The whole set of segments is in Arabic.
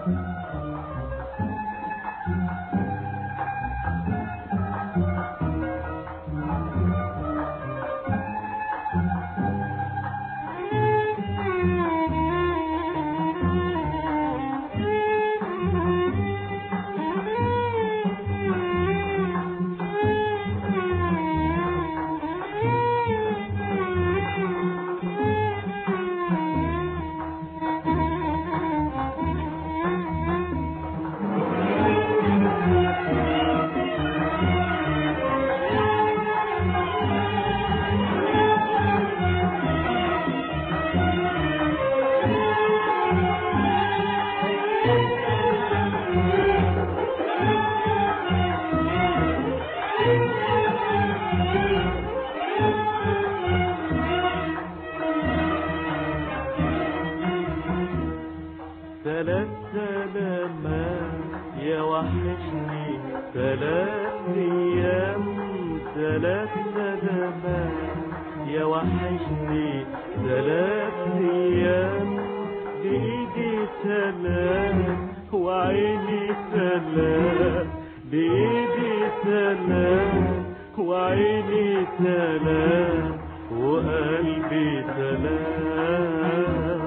ثلاث سلامات يا وحشني 3 أيام، 3 سلامات يا وحشني 3 أيام، بإيدي سلام وعيني سلام، بإيدي سلام وعيني سلام وقلبي سلام.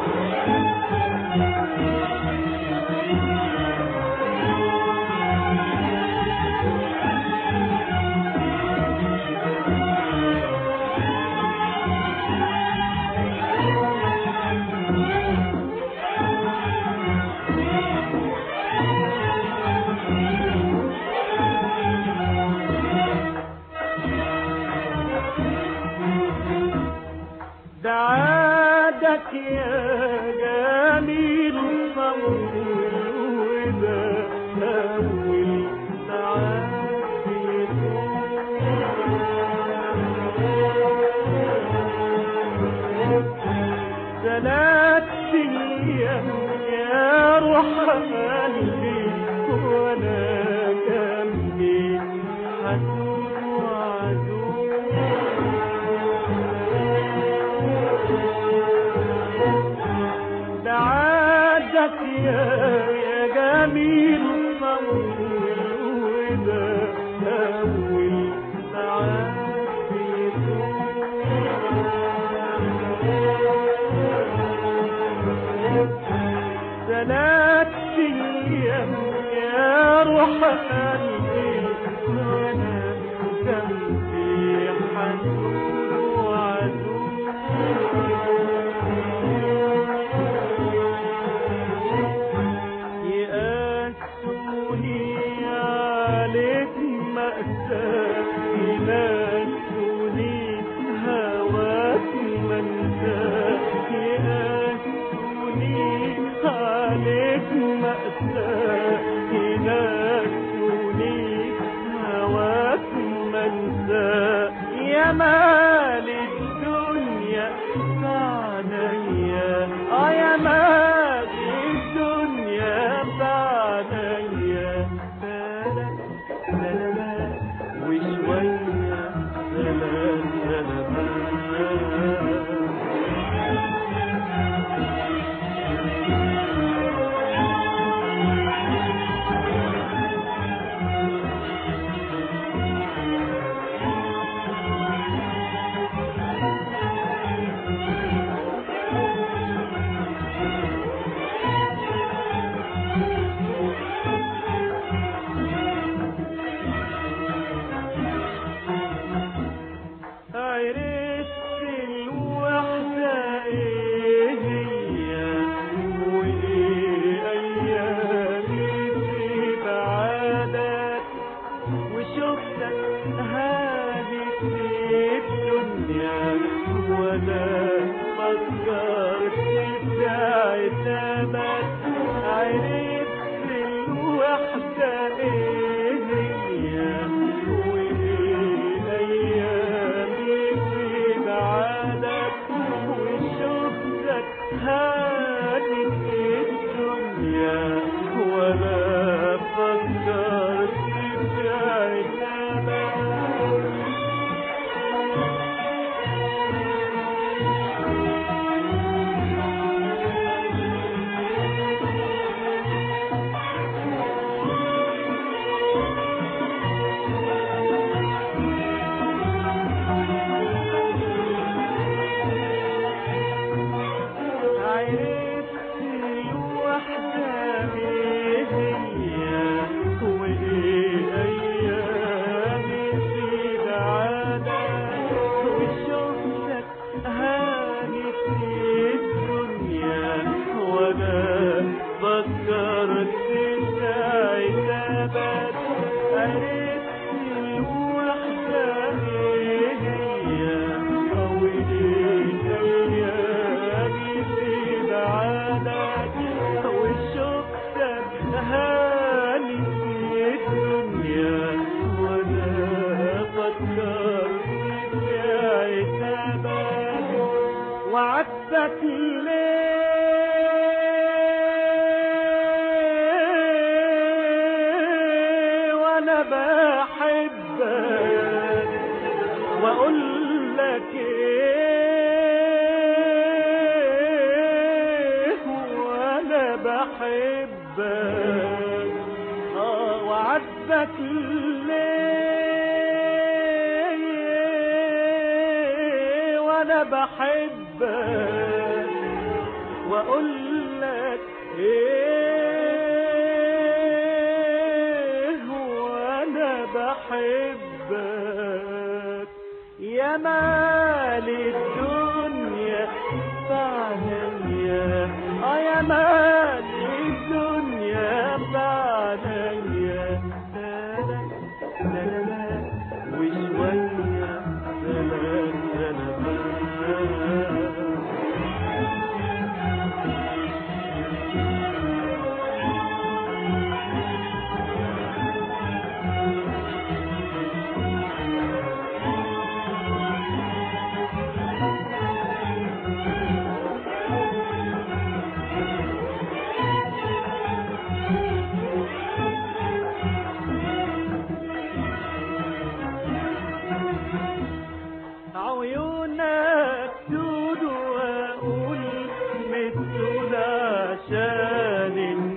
بعادك يا جميل صوت الوداع أول ساعات ثلاث أيام يا روح قلبي وأنا جنبي حسود وعدو، بعادك يا جميل صوت الوداع أول ساعات ثلاث أيام يا روح قلبي وأنا جنبي حسود وعدو، يقاسوني عليك مأساة، ينسوني هواك منساة، يقاسوني عليك مأساة، ينسوني هواك منساة، يا مال الدنيا بعديا، يا مال الدنيا بعديا، سلامات وشوية سلامات. ليه وانا بحبك واقول لك ايه وانا بحبك وعاتبك ليه وانا بحبك واقول لك ايه وانا بحبك يا مال الدنيا بعديا يا مال الدنيا بعديا لا وشوية سلام سلامات عيونك سود واقول مسود عشان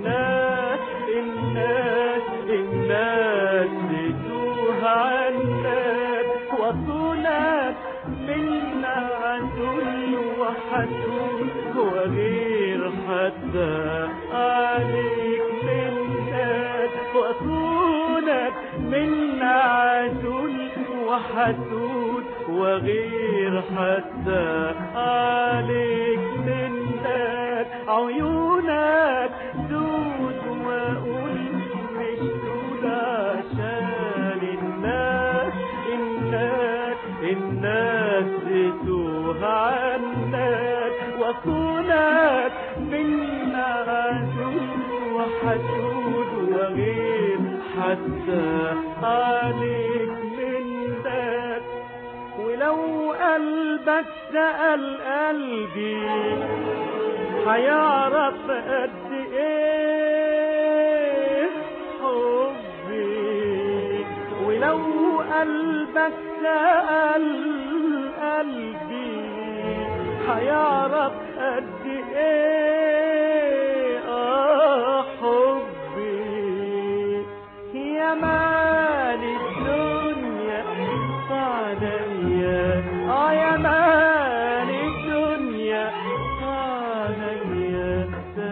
الناس تتوه عنك وصولك من عدل وحسود وغير حتى عليك منك وصولك من عدل وحسود وغير حتى عليك منك عيونك سود واقول مش سود عشان الناس تتوه عنك وصولك من عدل وحسود وغير حتى عليك منك ولو قلبك سأل قلبي هيعرف قد ايه حبي ولو قلبك سأل قلبي هيعرف قد ايه حبي يا مال الدنيا عليا يا مال الدنيا عليا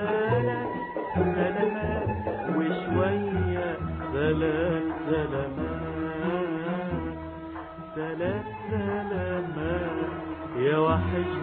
سلامات وشوية سلامات يا وحش